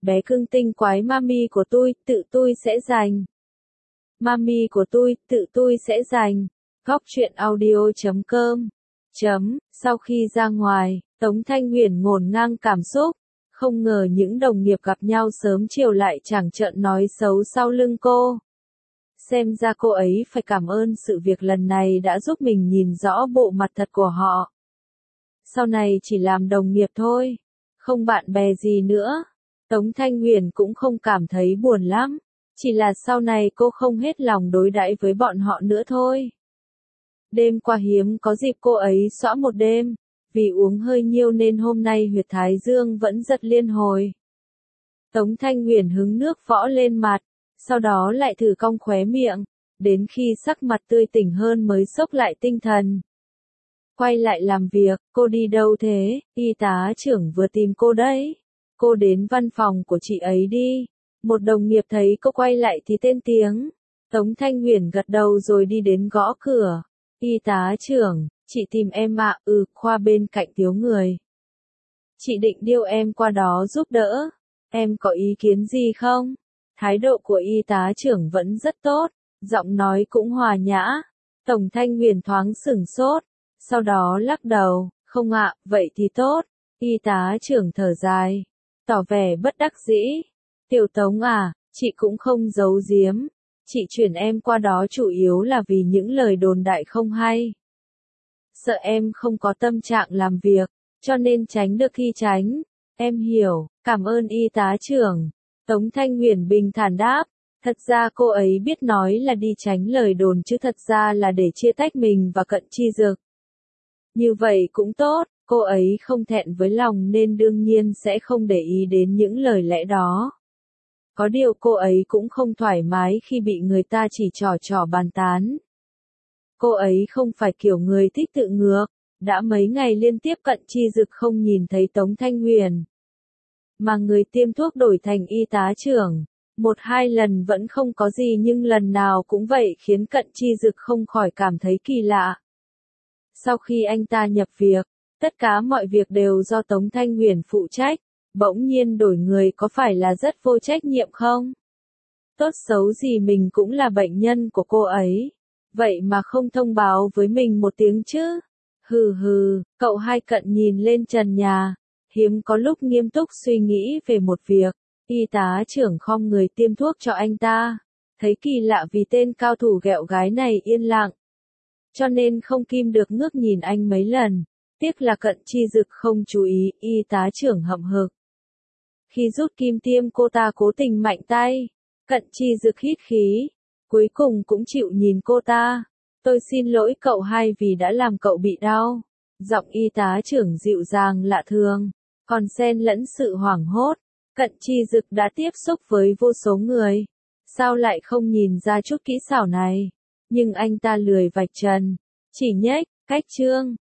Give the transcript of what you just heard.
bé cưng tinh quái mami của tự tôi sẽ giành. Mami của tự tôi sẽ giành. Góc truyện audio.com. Sau khi ra ngoài, Tống Thanh Huyền ngổn ngang cảm xúc, không ngờ những đồng nghiệp gặp nhau sớm chiều lại chẳng trợn nói xấu sau lưng cô. Xem ra cô ấy phải cảm ơn sự việc lần này đã giúp mình nhìn rõ bộ mặt thật của họ. Sau này chỉ làm đồng nghiệp thôi, không bạn bè gì nữa. Tống Thanh Huyền cũng không cảm thấy buồn lắm, chỉ là sau này cô không hết lòng đối đãi với bọn họ nữa thôi. Đêm qua hiếm có dịp cô ấy xõa một đêm, vì uống hơi nhiều nên hôm nay huyệt thái dương vẫn rất liên hồi. Tống Thanh Huyền hứng nước võ lên mặt, sau đó lại thử cong khóe miệng, đến khi sắc mặt tươi tỉnh hơn mới xốc lại tinh thần. Quay lại làm việc, cô đi đâu thế? Y tá trưởng vừa tìm cô đấy. Cô đến văn phòng của chị ấy đi. Một đồng nghiệp thấy cô quay lại thì tên tiếng. Tống Thanh Huyền gật đầu rồi đi đến gõ cửa. Y tá trưởng, chị tìm em ạ. Khoa bên cạnh thiếu người. Chị định điều em qua đó giúp đỡ. Em có ý kiến gì không? Thái độ của y tá trưởng vẫn rất tốt, giọng nói cũng hòa nhã. Tống Thanh Huyền thoáng sửng sốt, sau đó lắc đầu, không ạ, vậy thì tốt. Y tá trưởng thở dài, tỏ vẻ bất đắc dĩ. Tiểu Tống à, chị cũng không giấu giếm. Chị chuyển em qua đó chủ yếu là vì những lời đồn đại không hay. Sợ em không có tâm trạng làm việc, cho nên tránh được khi tránh. Em hiểu, cảm ơn y tá trưởng. Tống Thanh Huyền bình thản đáp, thật ra cô ấy biết nói là đi tránh lời đồn chứ thật ra là để chia tách mình và Cận Chi Dực. Như vậy cũng tốt, cô ấy không thẹn với lòng nên đương nhiên sẽ không để ý đến những lời lẽ đó. Có điều cô ấy cũng không thoải mái khi bị người ta chỉ trò bàn tán. Cô ấy không phải kiểu người thích tự ngược, đã mấy ngày liên tiếp Cận Chi Dực không nhìn thấy Tống Thanh Huyền. Mà người tiêm thuốc đổi thành y tá trưởng, 1-2 lần vẫn không có gì nhưng lần nào cũng vậy khiến Cận Chi Dực không khỏi cảm thấy kỳ lạ. Sau khi anh ta nhập việc, tất cả mọi việc đều do Tống Thanh Huyền phụ trách, bỗng nhiên đổi người có phải là rất vô trách nhiệm không? Tốt xấu gì mình cũng là bệnh nhân của cô ấy, vậy mà không thông báo với mình một tiếng chứ? Cậu Hai Cận nhìn lên trần nhà, hiếm có lúc nghiêm túc suy nghĩ về một việc. Y tá trưởng khom người tiêm thuốc cho anh ta, thấy kỳ lạ vì tên cao thủ ghẹo gái này yên lặng, cho nên không kim được ngước nhìn anh mấy lần. Tiếc là Cận Chi Dực không chú ý, y tá trưởng hậm hực. Khi rút kim tiêm cô ta cố tình mạnh tay. Cận Chi Dực hít khí, cuối cùng cũng chịu nhìn cô ta. Tôi xin lỗi cậu Hai vì đã làm cậu bị đau. Giọng y tá trưởng dịu dàng lạ thường, còn xen lẫn sự hoảng hốt. Cận Chi Dực đã tiếp xúc với vô số người, sao lại không nhìn ra chút kỹ xảo này? Nhưng anh ta lười vạch trần, chỉ nhếch, cách trương,